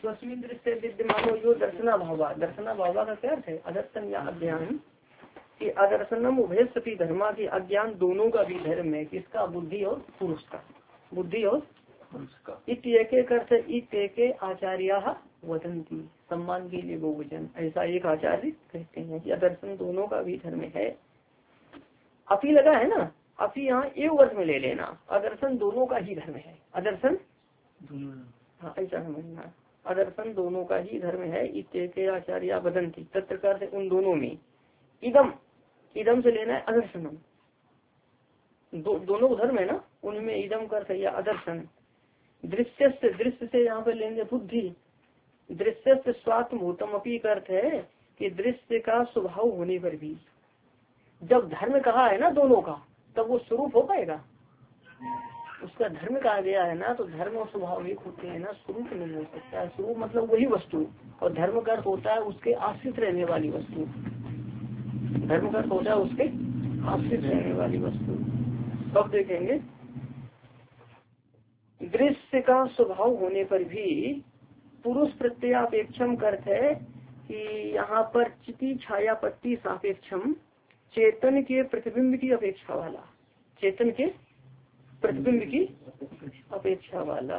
स्वस्मिन् दृश्य विद्यमानो यो दर्शना भावा। दर्शना भावा का क्या अर्थ है? अदर्शन या अज्ञान कि अदर्शनम उभय सती धर्मा की अज्ञान दोनों का भी धर्म है। किसका? बुद्धि और पुरुष का। बुद्धि और पुरुष का। इत्येके आचार्य वदंती। सम्मान के लिए बहुवचन। ऐसा एक आचार्य कहते हैं कि अदर्शन दोनों का भी धर्म है। अपी लगा है ना, अपी यहाँ एक वर्ष में ले लेना। अदर्शन दोनों का ही धर्म है। अदर्शन हाँ ऐसा समझना। अदर्शन दोनों का ही धर्म है। इत्येके आचार्य वदंती। तत्प्रकार से उन दोनों में इदम, इदम से लेना है अदर्शनम। दोनों धर्म है ना, उनमें इदम कर या अदर्शन। दृश्य से, दृश्य से यहाँ पे लेंगे बुद्धि। दृश्य से स्वात्मभूतम अपी का अर्थ है कि दृश्य का स्वभाव होने पर भी। जब धर्म कहा है ना दोनों का, तब वो स्वरूप हो पाएगा। उसका धर्म कहा गया है ना, तो धर्म और स्वभाव एक होते हैं ना, स्वरूप नहीं हो सकता है। स्वरूप मतलब वही वस्तु, और धर्म का अर्थ होता है उसके आश्रित रहने वाली वस्तु। धर्म का अर्थ होता है उसके आश्रित रहने वाली वस्तु। कब देखेंगे? दृश्य का स्वभाव होने पर भी पुरुष प्रत्यापेक्षम अर्थ है कि यहाँ पर चिति छायापत्ति सापेक्षम, चेतन के प्रतिबिंब की अपेक्षा वाला। चेतन के प्रतिबिंब की अपेक्षा वाला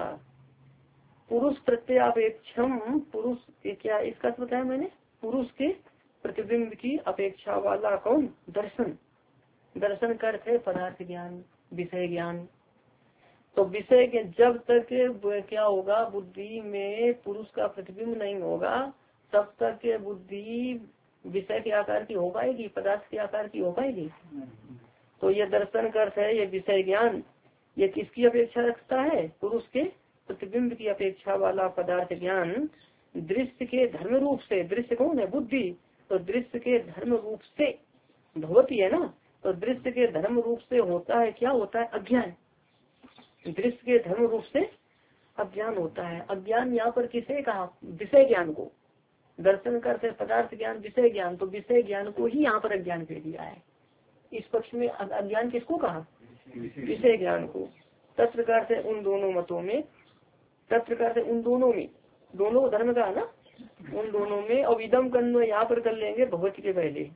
पुरुष प्रत्यापेक्षम। पुरुष क्या इसका बताया मैंने? पुरुष के प्रतिबिंब की अपेक्षा वाला कौन? दर्शन। दर्शन का अर्थ है पदार्थ ज्ञान, विषय ज्ञान। तो विषय के जब तक क्या होगा, बुद्धि में पुरुष का प्रतिबिंब नहीं होगा, तब तक बुद्धि विषय के आकार की हो पाएगी, पदार्थ के आकार की हो पाएगी। तो ये दर्शन का अर्थ है, ये विषय ज्ञान, ये किसकी अपेक्षा रखता है? पुरुष के प्रतिबिंब की अपेक्षा वाला पदार्थ ज्ञान दृश्य के धर्म रूप से। दृश्य कौन है? बुद्धि। तो दृश्य के धर्म रूप से भगवती है ना, तो दृश्य के धर्म रूप से होता है, क्या होता है? अज्ञान। दृश्य के धर्म रूप से अज्ञान होता है। अज्ञान यहाँ पर किसे कहा? विषय ज्ञान को। दर्शन करते पदार्थ ज्ञान, विषय ज्ञान, तो विषय ज्ञान को ही यहाँ पर अज्ञान कह दिया है। इस पक्ष में अज्ञान किसको कहा? विषय ज्ञान को। तत्प्रकार से उन दोनों मतों में, तत्प्रकार से उन दोनों में, दोनों धर्म का ना, उन दोनों में। और इदम कन्व यहाँ पर कर लेंगे भगवती के पहले।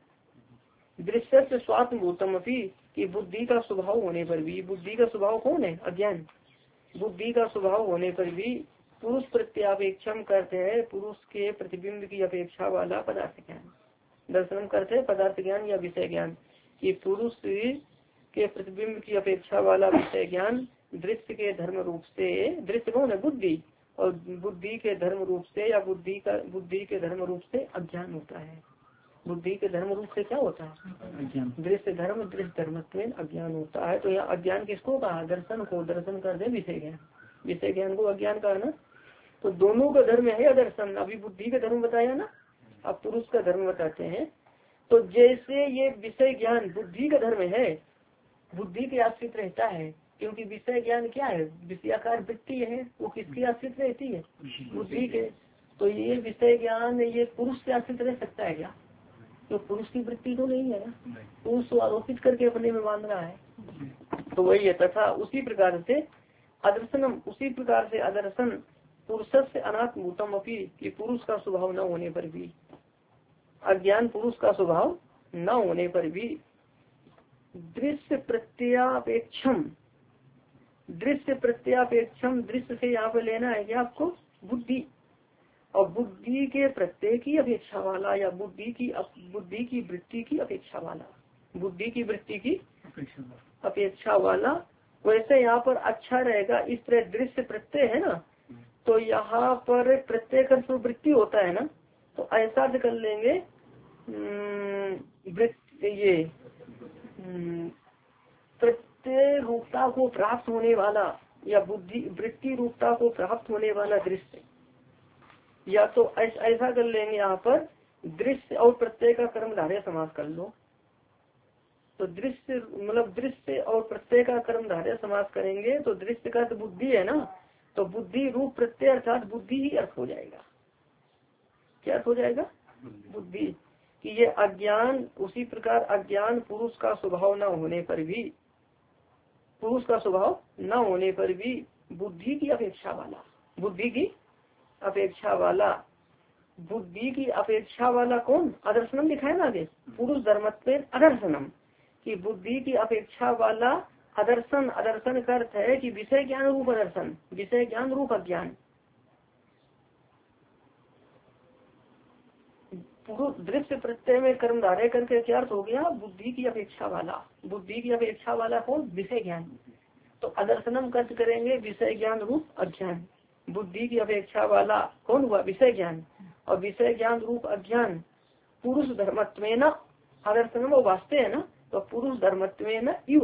दृश्य से स्वात्मभूतम अपी कि बुद्धि का स्वभाव होने पर भी। बुद्धि का स्वभाव कौन है? अज्ञान। बुद्धि का स्वभाव होने पर भी पुरुष प्रत्यापेक्षम करते हैं, पुरुष के प्रतिबिंब की अपेक्षा वाला पदार्थ ज्ञान। दर्शन करते हैं पदार्थ ज्ञान या विषय ज्ञान कि पुरुष के प्रतिबिंब की अपेक्षा वाला विषय ज्ञान दृश्य के धर्म रूप से। दृश्य कौन है? बुद्धि। और बुद्धि के धर्म रूप से या बुद्धि के धर्म रूप से अज्ञान होता है। बुद्धि के धर्म रूप से क्या होता है? दृश्य धर्म, दृश्य धर्मत्व अज्ञान होता है। तो यहाँ अज्ञान किसको कहा? दर्शन को। दर्शन कर दे विषय ज्ञान, विषय ज्ञान को अज्ञान कहा ना। तो दोनों का धर्म है दर्शन। अभी बुद्धि का धर्म बताया ना, अब पुरुष का धर्म बताते हैं। तो जैसे ये विषय ज्ञान बुद्धि का धर्म है, बुद्धि के आश्रित रहता है, क्योंकि विषय ज्ञान क्या है? विषयाकार वृत्ति है, वो किसकी आश्रित रहती है? बुद्धि के। तो ये विषय ज्ञान ये पुरुष से आश्रित रह सकता है क्या? तो पुरुष की वृत्ति तो नहीं है ना, पुरुष तो आरोपित करके अपने में मान रहा है। तो वही है। तथा उसी प्रकार से अदर्शनम, उसी प्रकार से अदर्शन पुरुष से अनात्मभूतम अपी कि पुरुष का स्वभाव न होने पर भी, अज्ञान पुरुष का स्वभाव न होने पर भी दृश्य प्रत्यापेक्षम। दृश्य प्रत्यापेक्षम, दृश्य से यहाँ पे लेना है क्या आपको? बुद्धि। और बुद्धि के प्रत्यय की अपेक्षा वाला या बुद्धि की वृत्ति की अपेक्षा वाला, बुद्धि की वृत्ति की अपेक्षा वाला। वैसे यहाँ पर अच्छा रहेगा, इस तरह दृश्य प्रत्यय है ना, तो यहाँ पर प्रत्यय का तो वृत्ति होता है ना, तो ऐसा कर लेंगे ये प्रत्यय रूपता को प्राप्त होने वाला या बुद्धि वृत्ति रूपता को प्राप्त होने वाला दृश्य। या तो ऐसा कर लेंगे यहाँ पर दृश्य और प्रत्यय का कर्मधारय समास कर लो। तो दृश्य मतलब दृश्य और प्रत्यय का कर्मधारय समास करेंगे तो दृश्य का तो बुद्धि है ना, तो बुद्धि रूप प्रत्यय अर्थात बुद्धि ही अर्थ हो जाएगा। क्या अर्थ हो जाएगा? बुद्धि। कि ये अज्ञान, उसी प्रकार अज्ञान पुरुष का स्वभाव न होने पर भी, पुरुष का स्वभाव न होने पर भी बुद्धि की अपेक्षा वाला, बुद्धि की अपेक्षा वाला, बुद्धि की अपेक्षा वाला कौन? अदर्शनम लिखा है ना आगे, पुरुष धर्मत्व अदर्शनम, कि बुद्धि की अपेक्षा वाला अदर्शन। अदर्शन का अर्थ है कि विषय ज्ञान रूप अदर्शन, विषय ज्ञान रूप अज्ञान। पुरुष दृश्य प्रत्यय में कर्म धारय करके क्या अर्थ हो गया? बुद्धि की अपेक्षा वाला। बुद्धि की अपेक्षा वाला कौन? विषय ज्ञान। तो अदर्शनम कर्त करेंगे विषय ज्ञान रूप अज्ञान। बुद्धि की अपेक्षा वाला कौन हुआ? विषय ज्ञान। और विषय ज्ञान रूप अज्ञान पुरुष धर्मत्व न अदर्शनम वास्ते है ना, तो पुरुष धर्मत्व न इव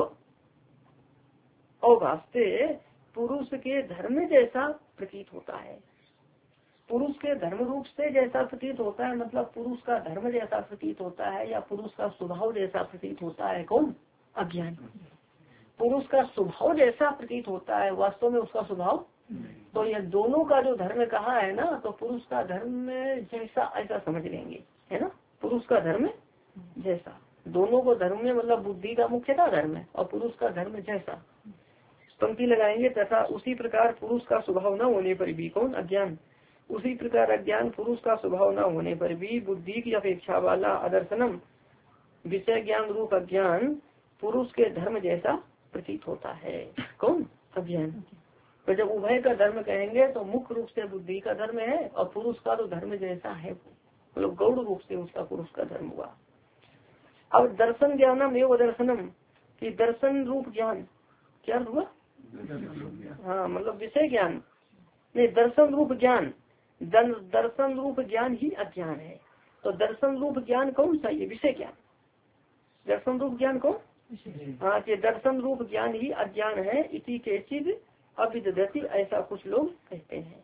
और वास्ते पुरुष के धर्म जैसा प्रतीत होता है। पुरुष के धर्म रूप से जैसा प्रतीत होता है, मतलब पुरुष का धर्म जैसा प्रतीत होता है या पुरुष का स्वभाव जैसा प्रतीत होता है। कौन? अज्ञान। पुरुष का स्वभाव जैसा प्रतीत होता है, वास्तव में उसका स्वभाव। तो ये दोनों का जो धर्म कहा है ना, तो पुरुष का धर्म जैसा ऐसा समझ लेंगे, है ना। पुरुष का धर्म जैसा, दोनों को धर्म में मतलब बुद्धि का मुख्यतः धर्म है और पुरुष का धर्म जैसा। पंक्ति लगाएंगे तथा उसी प्रकार पुरुष का स्वभाव न होने पर भी कौन? अज्ञान। उसी प्रकार अज्ञान पुरुष का स्वभाव न होने पर भी बुद्धि की अपेक्षा वाला अदर्शनम विषय ज्ञान रूप अज्ञान पुरुष के धर्म जैसा प्रतीत होता है। कौन? अज्ञान। तो जब उभय का धर्म कहेंगे तो मुख्य रूप से बुद्धि का धर्म है और पुरुष का तो धर्म जैसा है, मतलब गौड़ रूप से उसका पुरुष का धर्म हुआ। अब दर्शन ज्ञानम एवं दर्शनम की दर्शन रूप ज्ञान क्या हुआ? हाँ, मतलब विषय ज्ञान नहीं, दर्शन रूप ज्ञान। दर्शन रूप ज्ञान ही अज्ञान है। तो दर्शन रूप ज्ञान कौन सा? ये विषय ज्ञान। दर्शन रूप ज्ञान कौन? हाँ, कि दर्शन रूप ज्ञान ही अज्ञान है। इसी के चिद अविदधति, ऐसा कुछ लोग कहते हैं।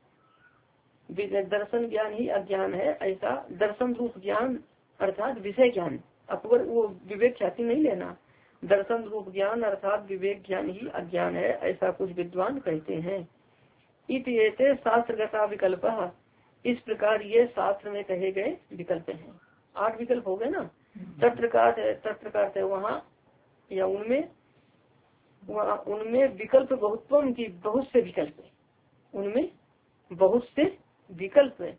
दर्शन ज्ञान ही अज्ञान है, ऐसा दर्शन रूप ज्ञान अर्थात विषय ज्ञान। अकबर वो विवेक ख्याति नहीं लेना। दर्शन रूप ज्ञान अर्थात विवेक ज्ञान ही अज्ञान है, ऐसा कुछ विद्वान कहते हैं। इतने शास्त्रगता विकल्प, इस प्रकार ये शास्त्र में कहे गए विकल्प हैं। 8 विकल्प हो गए ना। तत्रकार वहाँ या उनमें विकल्प बहुत्वम की बहुत से विकल्प है, उनमें बहुत से विकल्प है।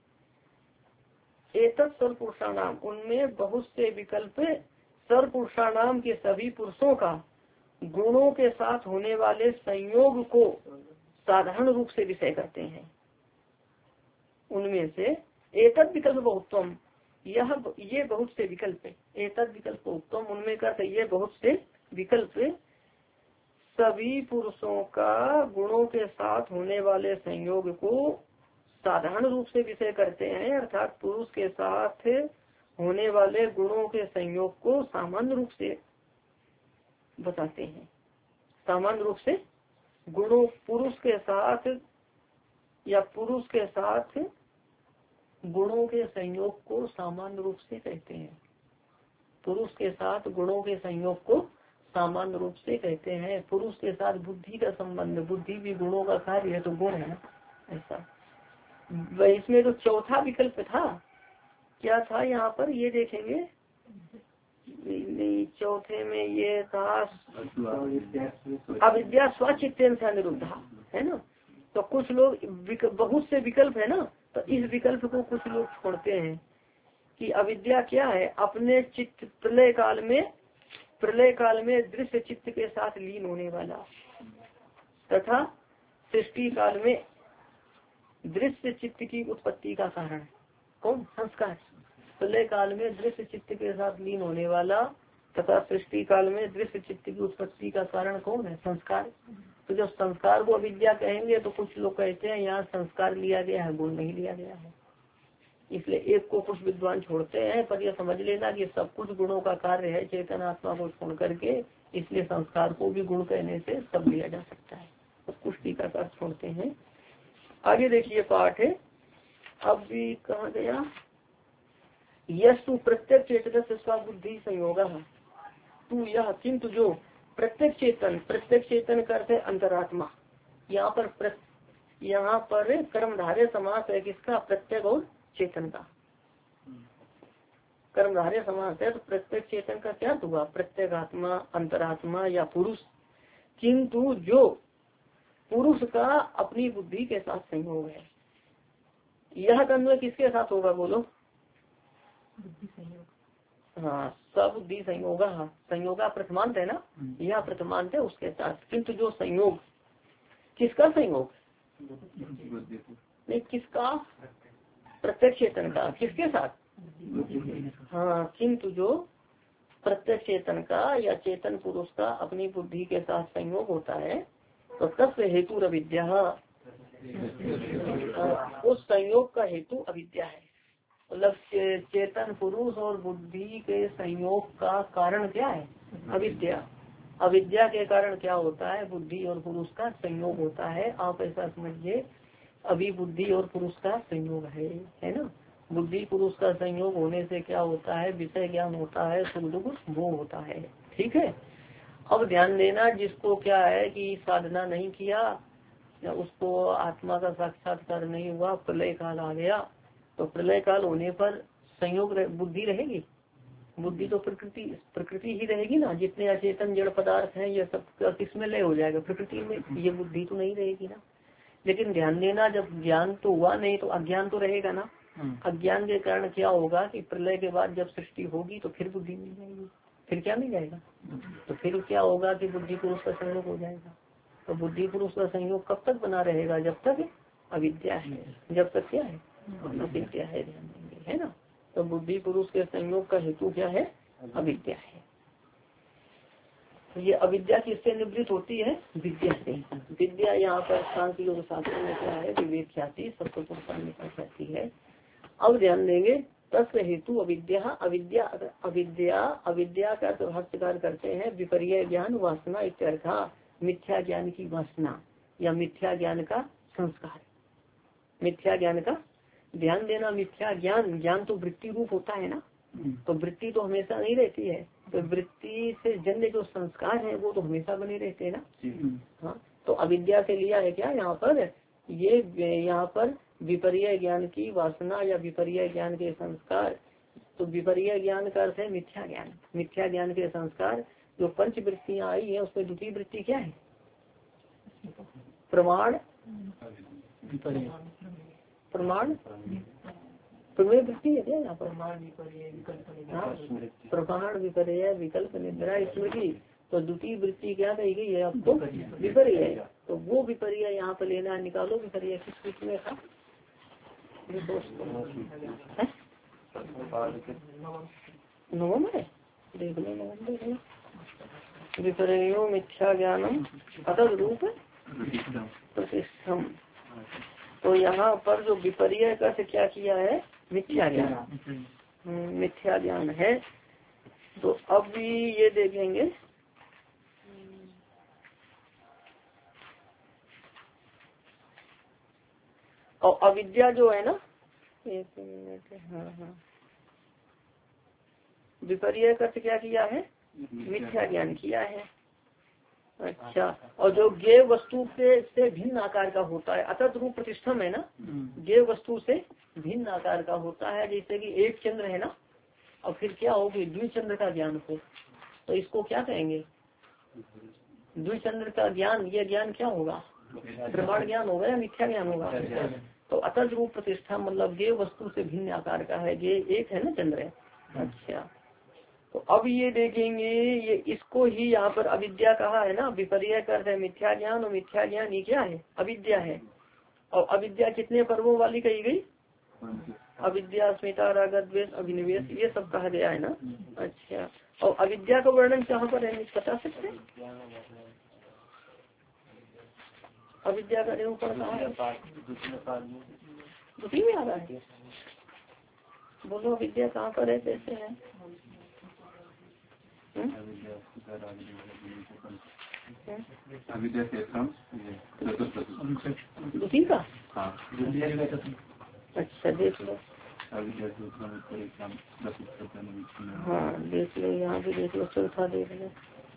एतत् सर्वपुरुषाणाम, उनमें बहुत से विकल्प सर्वपुरुषाणाम के सभी पुरुषों का गुणों के साथ होने वाले संयोग को साधारण रूप से विषय करते हैं। उनमें से एतद विकल्प बहुत्वम, ये बहुत से विकल्प है। एतद विकल्प बहुत्वम, उनमें कहते ये बहुत से विकल्प सभी पुरुषों का गुणों के साथ होने वाले संयोग को साधारण रूप से विषय करते हैं, अर्थात पुरुष के साथ होने वाले गुणों के संयोग को सामान्य रूप से बताते हैं। सामान्य रूप से गुणों पुरुष के साथ या पुरुष के साथ गुणों के संयोग को सामान्य रूप से कहते हैं। पुरुष के साथ गुणों के संयोग को सामान्य रूप से कहते हैं। पुरुष के साथ बुद्धि का संबंध, बुद्धि भी गुणों का कार्य है तो गुण है ऐसा। इसमें जो चौथा विकल्प था क्या था यहाँ पर ये देखेंगे, चौथे में ये था अविद्या स्वचित्तेन से अनिरुद्धा, है ना। तो कुछ लोग बहुत से विकल्प है ना, तो इस विकल्प को कुछ लोग छोड़ते हैं कि अविद्या क्या है? अपने चित्त प्रलय काल में दृश्य चित्त के साथ लीन होने वाला तथा सृष्टि काल में दृश्य चित्त की उत्पत्ति का कारण कौन? संस्कार। प्रलय काल में दृश्य चित्त के साथ लीन होने वाला तथा सृष्टि काल में दृश्य चित्त की उत्पत्ति का कारण कौन है? संस्कार। तो जब संस्कार को अविद्या कहेंगे तो कुछ लोग कहते हैं यहाँ संस्कार लिया गया है, गुण नहीं लिया गया है। इसलिए एक को कुछ विद्वान छोड़ते हैं, पर यह समझ लेना कि सब कुछ गुणों का कार्य है चेतन आत्मा को छोड़ करके, इसलिए संस्कार को भी गुण कहने से सब लिया जा सकता है। तो कुछ टीकाकार छोड़ते हैं। आगे देखिए पाठ है, अब भी कहा गया, यस्तु प्रत्येक चेतन से बुद्धि संयोग तू यह, किंतु जो प्रत्येक चेतन करते अंतरात्मा। यहाँ पर कर्मधारय समास है किसका? प्रत्येक और चेतन का कर्मधारय समास है। तो प्रत्येक चेतन का क्या हुआ? प्रत्येक आत्मा, अंतरात्मा या पुरुष। किंतु जो पुरुष का अपनी बुद्धि के साथ संयोग है, यह अन्वय किसके साथ होगा बोलो? हाँ, सबुद्धि संयोग, संयोगा प्रथमांत है ना, यह प्रथमांत है उसके साथ। किंतु जो संयोग, किसका संयोग? नहीं, किसका? प्रत्यक्ष चेतन का। किसके साथ? हाँ, किंतु जो प्रत्यक्ष चेतन का या चेतन पुरुष का अपनी बुद्धि के साथ संयोग होता है, तो तत्व हेतु अविद्या, उस संयोग का हेतु अविद्या है। मतलब चेतन पुरुष और बुद्धि के संयोग का कारण क्या है? अविद्या। अविद्या के कारण क्या होता है? बुद्धि और पुरुष का संयोग होता है। आप ऐसा समझिए, अभी बुद्धि और पुरुष का संयोग है ना। बुद्धि पुरुष का संयोग होने से क्या होता है? विषय ज्ञान होता है, सुख दुख भोग होता है। ठीक है। अब ध्यान देना, जिसको क्या है कि साधना नहीं किया या उसको आत्मा का साक्षात्कार नहीं हुआ, प्रलय काल आ गया, तो प्रलय काल होने पर संयोग बुद्धि रहेगी। बुद्धि तो प्रकृति ही रहेगी ना। जितने अचेतन जड़ पदार्थ हैं ये सब किसमें लय हो जाएगा? प्रकृति में। ये बुद्धि तो नहीं रहेगी ना। लेकिन ध्यान देना, जब ज्ञान तो हुआ नहीं तो अज्ञान तो रहेगा ना। अज्ञान के कारण क्या होगा कि प्रलय के बाद जब सृष्टि होगी तो फिर बुद्धि मिल जाएगी। फिर क्या मिल जाएगा? तो फिर क्या होगा कि बुद्धि पुरुष का संयोग हो जाएगा। तो बुद्धि पुरुष का संयोग कब तक बना रहेगा? जब तक अविद्या है। जब तक क्या है? अविद्या है। ध्यान देंगे, है ना। तो बुद्धि पुरुष के संयोग का हेतु क्या है? अविद्या है। तो ये अविद्या किससे निवृत्त होती है? विद्या से। विद्या यहाँ पर सांख्य योग शास्त्र में क्या है? विवेक ख्याति, सबको ख्याति है। अब ध्यान देंगे, तत्व हेतु अविद्या। अविद्या अविद्या अविद्या का भाष्यकार करते हैं विपर्य ज्ञान वासना इत्यर्थ। मिथ्या ज्ञान की वासना या मिथ्या ज्ञान का संस्कार। मिथ्या ज्ञान का, ध्यान देना, मिथ्या ज्ञान, ज्ञान तो वृत्ति रूप होता है ना। तो वृत्ति तो हमेशा नहीं रहती है। तो वृत्ति से जन्य जो संस्कार है वो तो हमेशा बने रहते हैं ना। हाँ, तो अविद्या से लिया है क्या यहाँ पर? ये यहाँ पर विपर्य ज्ञान की वासना या विपर्य ज्ञान के संस्कार। तो विपर्य ज्ञान का अर्थ है मिथ्या ज्ञान। मिथ्या ज्ञान के संस्कार जो पंच वृत्तियाँ आई है उसमें द्वितीय वृत्ति क्या है? प्रमाण, प्रमाण प्रमेय वृत्ति है क्या यहाँ पर? प्रमाण विपर्य विकल्प निद्रा स्मृति। तो द्वितीय वृत्ति क्या कही गई है आपको? विपर्य। तो वो विपर्य यहाँ पर लेना, निकालो विपर्य किस वृत्ति में था? नवम है, देख लो नवम देख लो। विपर्यो मिथ्या ज्ञानम अतः रूप प्रतिष्ठम। तो यहाँ पर जो विपर्य का से क्या किया है? मिथ्या ज्ञान। मिथ्या ज्ञान है। तो अब ये देखेंगे, और अविद्या जो है ना, एक मिनट, हाँ, विपर्य का क्या किया है? मिथ्या ज्ञान किया है। अच्छा, और जो ज्ञेय वस्तु से भिन्न आकार का होता है, अतः रूप प्रतिष्ठम है ना। ज्ञेय वस्तु से भिन्न आकार का होता है, जैसे कि एक चंद्र है ना, और फिर क्या होगी? द्विचंद्र का ज्ञान हो, तो इसको क्या कहेंगे? द्विचंद्र का ज्ञान। ये ज्ञान क्या होगा? प्रमाण ज्ञान होगा या मिथ्या ज्ञान होगा? तो अतः रूप प्रतिष्ठा मतलब ज्ञेय वस्तु से भिन्न आकार का है। ज्ञेय एक है ना, चंद्र। अच्छा, तो अब ये देखेंगे, ये इसको ही यहाँ पर अविद्या कहा है ना। विपर्य करते हैं मिथ्या ज्ञान, और मिथ्या ज्ञान ये क्या है? अविद्या है। और अविद्या कितने पर्वों वाली कही गई? अविद्या, अस्मिता, राग, द्वेष, अभिनिवेश, ये सब कहा गया है ना। अच्छा, और अविद्या का वर्णन कहाँ पर है, बता सकते हैं? अविद्या का निरूपण कहाँ है? दूसरी में आ रहा है। बोलो अविद्या कहाँ पर है, कैसे है? दूसरी का? अच्छा, देख लो। हाँ, देख लो, यहाँ भी देख लो, चौथा देख लो।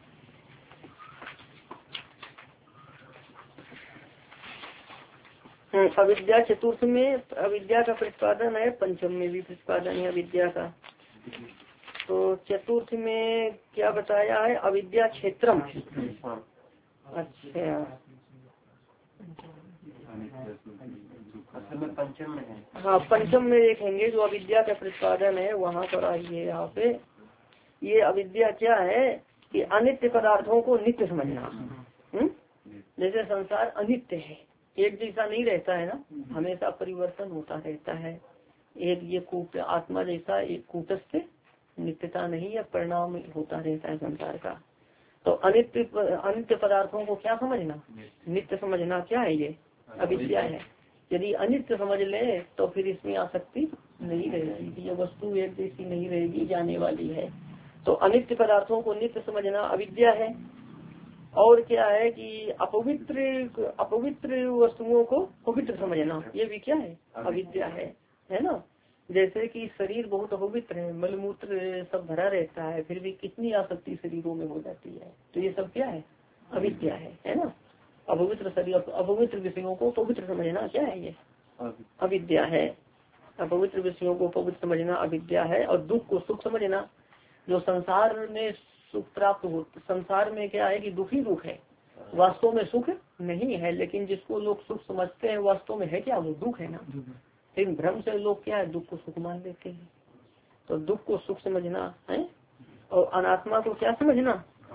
अविद्या चतुर्थ में अविद्या का प्रतिपादन है, पंचम में भी प्रतिपादन है अविद्या का। तो चतुर्थ में क्या बताया है? अविद्या क्षेत्रम। अच्छा, पंचम में है। हाँ, पंचम में देखेंगे जो अविद्या का प्रतिपादन है वहाँ पर आइए। यहाँ पे ये अविद्या क्या है कि अनित्य पदार्थों को नित्य समझना। जैसे संसार अनित्य है, एक जैसा नहीं रहता है ना, हमेशा परिवर्तन होता रहता है। एक ये कूट आत्मा जैसा एक कूटस्थ नित्यता नहीं है, परिणाम होता रहता है संसार का। तो अनित्य पदार्थों को क्या समझना, नित्य समझना, क्या है ये अविद्या है। यदि अनित्य समझ ले तो फिर इसमें आसक्ति नहीं रहेगी, ये वस्तु एक जैसी नहीं रहेगी, जाने वाली है। तो अनित्य पदार्थों को नित्य समझना अविद्या है। और क्या है कि अपवित्र वस्तुओं को पवित्र समझना, ये भी क्या है, अविद्या है ना। जैसे कि शरीर बहुत अपवित्र है, मलमूत्र सब भरा रहता है, फिर भी कितनी आसक्ति शरीरों में हो जाती है, तो ये सब क्या है, अविद्या है ना। अपवित्र शरीर, अपवित्र विषयों को पवित्र समझना क्या है, ये अविद्या है। अपवित्र विषयों को पवित्र समझना अविद्या है। और दुख को सुख समझना, जो संसार में सुख प्राप्त हो, संसार में क्या है कि दुखी दुख है, वास्तव में सुख नहीं है, लेकिन जिसको लोग सुख समझते हैं वास्तव में है क्या, वो दुख है ना। लेकिन भ्रम से लोग क्या है, दुख को सुख मान लेते हैं। तो दुख को सुख समझना है। और अनात्मा को क्या समझना,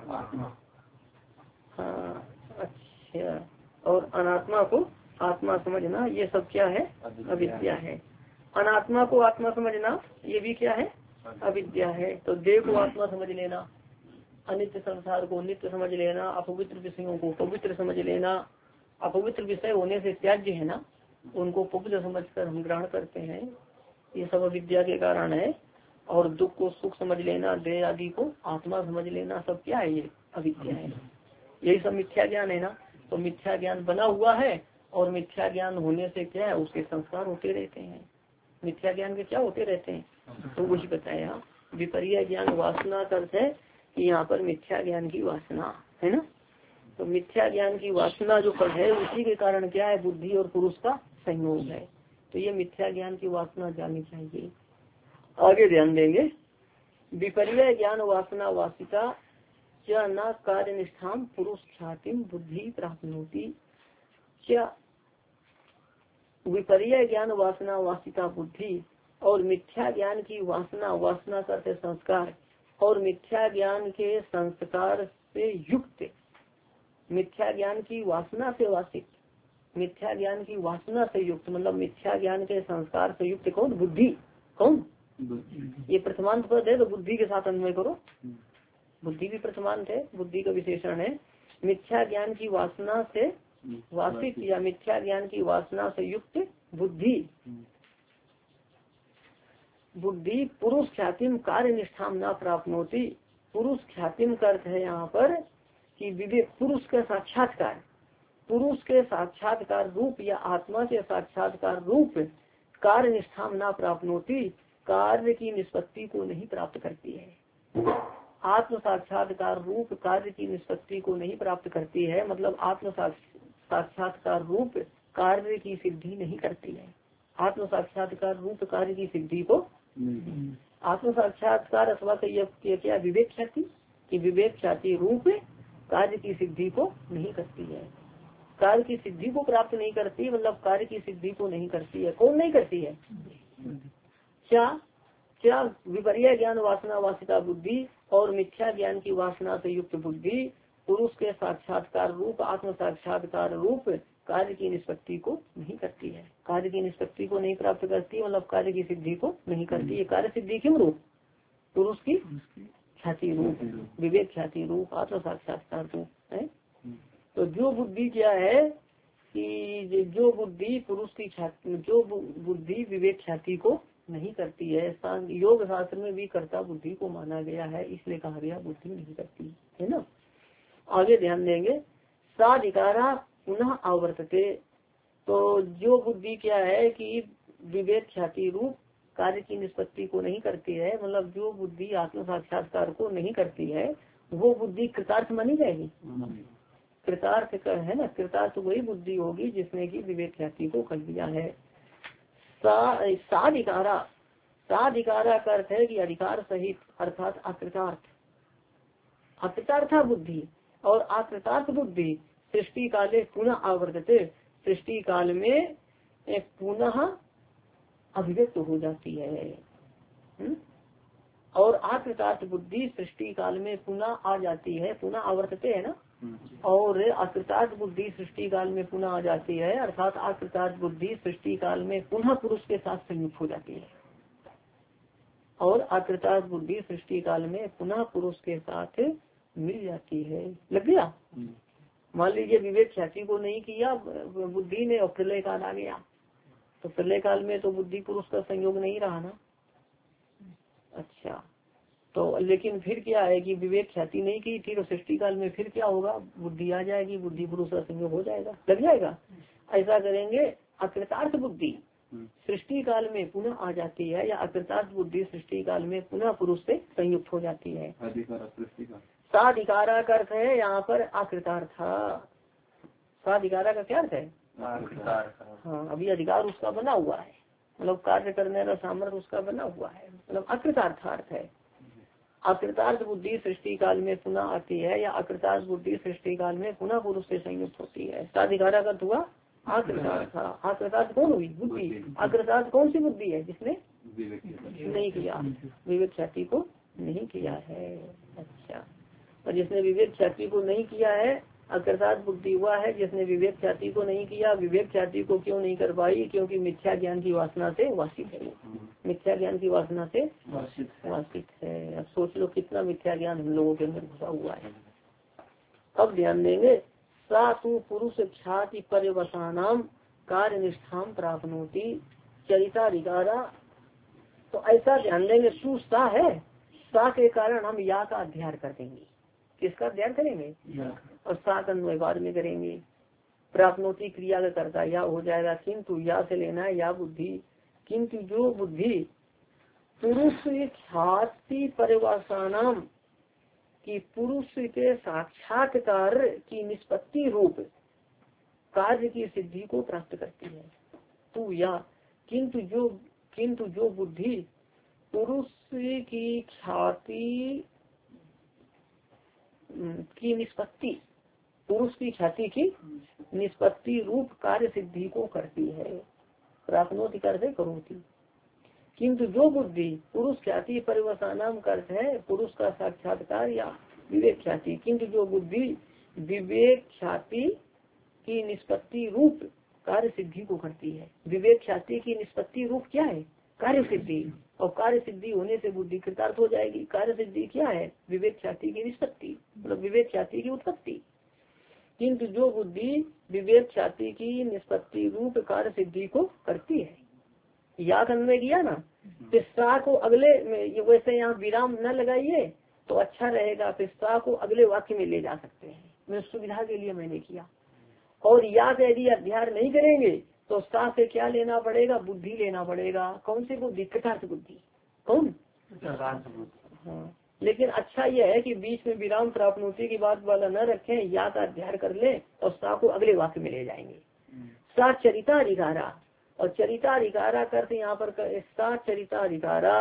हाँ अच्छा, और अनात्मा को आत्मा समझना, ये सब क्या है, अविद्या है। अनात्मा को आत्मा समझना ये भी क्या है, अविद्या है। तो देह को आत्मा समझ लेना, अनित्य संसार को नित्य समझ लेना, अपवित्र विषयों को पवित्र समझ लेना। अपवित्र विषय होने से त्याज्य है ना, उनको पवित्र समझकर हम ग्रहण करते हैं, ये सब अविद्या के कारण है। और दुख को सुख समझ लेना, देह आदि को आत्मा समझ लेना, सब क्या है, ये अविद्या है। यही सब मिथ्या ज्ञान है ना। तो मिथ्या ज्ञान बना हुआ है, और मिथ्या ज्ञान होने से क्या है, उसके संस्कार होते रहते हैं। मिथ्या ज्ञान के क्या होते रहते हैं, तो कुछ बताया। विपर्य ज्ञान वासना का अर्थ है कि यहाँ पर मिथ्या ज्ञान की वासना है ना। तो मिथ्या ज्ञान की वासना जो फल है, उसी के कारण क्या है, बुद्धि और पुरुष का संयोग है। तो ये मिथ्या ज्ञान की वासना जाननी चाहिए। आगे ध्यान देंगे। विपर्य ज्ञान वासना वासिता क्या न कार्य निष्ठाम पुरुष ख्याति बुद्धि प्राप्नोति। क्या विपर्य ज्ञान वासना वासिता बुद्धि, और मिथ्या ज्ञान की वासना, वासना करते संस्कार, और मिथ्या ज्ञान के संस्कार से युक्त, मिथ्या ज्ञान की वासना से वासित, मिथ्या ज्ञान की वासना से युक्त, मतलब मिथ्या ज्ञान के संस्कार से युक्त कौन, बुद्धि। कौन, ये प्रथमांत पद है, तो बुद्धि के साथ अन्वय करो। बुद्धि भी प्रथमांत है, बुद्धि का विशेषण है। मिथ्या ज्ञान की वासना से वासित या मिथ्या ज्ञान की वासना से युक्त बुद्धि, बुद्धि पुरुष ख्यातिम कार्य निष्ठाम न प्राप्नोति। पुरुष ख्यातिम का अर्थ है यहाँ पर कि विवेक, पुरुष का साक्षात्कार, पुरुष के साक्षात्कार रूप या आत्मा के साक्षात्कार रूप कार्य निष्ठाम न प्राप्नोति, कार्य की निष्पत्ति को नहीं प्राप्त करती है। आत्म साक्षात्कार रूप कार्य की निष्पत्ति को नहीं प्राप्त करती है, मतलब आत्म साक्षात्कार रूप कार्य की सिद्धि नहीं करती है। आत्म साक्षात्कार रूप कार्य की सिद्धि को, आत्म साक्षात्कार अथवा क्या विवेक ख्याति, कि विवेक ख्याति रूप कार्य की सिद्धि को नहीं करती है। कार्य की सिद्धि को प्राप्त नहीं करती, मतलब कार्य की सिद्धि को नहीं करती है। कौन नहीं करती है, क्या विपर्य ज्ञान वासना वासिता बुद्धि, और मिथ्या ज्ञान की वासना से युक्त बुद्धि पुरुष के साक्षात्कार रूप आत्म साक्षात्कार रूप कार्य की निष्पत्ति को नहीं करती है। कार्य की निष्पत्ति को नहीं प्राप्त करती, मतलब कार्य की सिद्धि को नहीं करती है। कार्य सिद्धि किम रूप, पुरुष की ख्याति रूप, विवेक ख्याति रूप, आत्म साक्षात्कार रूप है। तो जो बुद्धि क्या है कि जो बुद्धि पुरुष की ख्याति, जो बुद्धि विवेक ख्याति को नहीं करती है, योग शास्त्र में भी कर्ता बुद्धि को माना गया है, इसलिए कहा गया बुद्धि नहीं करती है ना। आगे ध्यान देंगे। साधिकारा पुनः आवर्तते, तो जो बुद्धि क्या है कि विवेक ख्याति रूप कार्य की निष्पत्ति को नहीं करती है, मतलब जो बुद्धि आत्म साक्षात्कार को नहीं करती है, वो बुद्धि कृतार्थ मानी जाएगी। कृतार्थ है ना, कृतार्थ वही बुद्धि होगी जिसने की विवेक ख्याति को कर दिया है। साधिकारा, साधिकारा का अर्थ है कि अधिकार सहित, अर्थात अकृतार्थ, अकृतार्था बुद्धि और अकृतार्थ बुद्धि सृष्टि काले पुनः आवर्तते, सृष्टि काल में पुनः अभिव्यक्त हो जाती है। और अकृतार्थ बुद्धि सृष्टि काल में पुनः आ जाती है, पुनः आवर्तते है ना। और अकृतार्थ बुद्धि सृष्टि काल में पुनः आ जाती है, अर्थात अकृतार्थ बुद्धि सृष्टि काल में पुनः पुरुष के साथ संयुक्त हो जाती है। और अकृतार्थ बुद्धि सृष्टि काल में पुनः पुरुष के साथ मिल जाती है। लग गया। मान लीजिए विवेक ख्याति को नहीं किया बुद्धि ने और प्रलय काल आ गया, तो प्रलय काल में तो बुद्धि पुरुष का संयोग नहीं रहा ना। अच्छा, तो लेकिन फिर क्या है कि विवेक ख्याति नहीं की थी तो सृष्टि काल में फिर क्या होगा, बुद्धि आ जाएगी, बुद्धि पुरुष का संयोग हो जाएगा, लग जाएगा। ऐसा करेंगे अकृतार्थ बुद्धि सृष्टि काल में पुनः आ जाती है, या अकृतार्थ बुद्धि सृष्टि काल में पुनः पुरुष से संयुक्त हो जाती है। साधिकारा का अर्थ है यहाँ पर अकृतार्थ। साधिकारा का क्या अर्थ है? हाँ, अभी अधिकार उसका बना हुआ है, मतलब कार्य करने का सामर्थ्य उसका बना हुआ है, मतलब अकृतार्थार्थ है। अकृतार्थ बुद्धि सृष्टि काल में पुनः आती है, या अकृतार्थ बुद्धि सृष्टि काल में पुनः पुरुष से संयुक्त होती है। साधिकारा का हुआ अकृतार्थ। अकृतार्थ कौन हुई? बुद्धि। अकृतार्थ कौन सी बुद्धि है? जिसने नहीं किया, विवेक ख्याति को नहीं किया है। अच्छा, और जिसने विवेक ख्याति को नहीं किया है अकृतार्थ बुद्धि हुआ है, जिसने विवेक ख्याति को नहीं किया। विवेक ख्याति को क्यों नहीं कर पाई? क्योंकि मिथ्या ज्ञान की वासना से वासित है। मिथ्या ज्ञान की वासना से वासित है। अब सोच लो कितना मिथ्या ज्ञान हम लोगों के अंदर घुसा हुआ है। अब ध्यान देंगे, सा तू पुरुष ख्याति पर्यवसानाम कार्य निष्ठाम प्राप्नोति चरिताधिकारा। तो ऐसा ध्यान देंगे, तू सा है, सा के कारण हम या का अध्ययन कर देंगे। किसका अध्ययन करेंगे? और सात अन्वय बाद में करेंगे। प्राप्नोति क्रिया का कर्ता या हो जाएगा, किंतु या से लेना है या बुद्धि। किंतु जो बुद्धि पुरुष ख्याति परिवासानाम की पुरुष के साक्षात्कार की निष्पत्ति रूप कार्य की सिद्धि को प्राप्त करती है। तू या किंतु जो बुद्धि पुरुष की ख्याति की निष्पत्ति, पुरुष की ख्याति की निष्पत्ति रूप कार्य सिद्धि को करती है। प्राप्नोति करते करोति। किंतु जो बुद्धि पुरुष ख्याति परिवसानाम अर्थ है पुरुष का साक्षात्कार या विवेक ख्याति। किंतु जो बुद्धि विवेक ख्याति की निष्पत्ति रूप कार्य सिद्धि को करती है। विवेक ख्याति की निष्पत्ति रूप क्या है? कार्य सिद्धि। और कार्य सिद्धि होने से बुद्धि कृतार्थ हो जाएगी। कार्य सिद्धि क्या है? विवेक ख्याति की निष्पत्ति, मतलब विवेक ख्याति की उत्पत्ति। किंतु जो बुद्धि विवेक ख्याति की निष्पत्ति रूप कार्य सिद्धि को करती है। याद अन्वय किया ना, पिस्सा को अगले वैसे यहाँ विराम न लगाइए तो अच्छा रहेगा। पिस्सा को अगले वाक्य में ले जा सकते हैं, मैं सुविधा के लिए मैंने किया। और याद यदि अध्ययन नहीं करेंगे तो सा से क्या लेना पड़ेगा? बुद्धि लेना पड़ेगा। कौन सी बुद्धि? कृतार्थ बुद्धि। कौन? हाँ, लेकिन अच्छा यह है कि बीच में विराम प्राप्नोति की बात वाला न रखें, या का अध्ययन कर ले और सा को अगले वाक्य में ले जाएंगे। सा चरिताधिकारा, और चरिताधिकारा करते यहाँ पर सा चरिताधिकारा,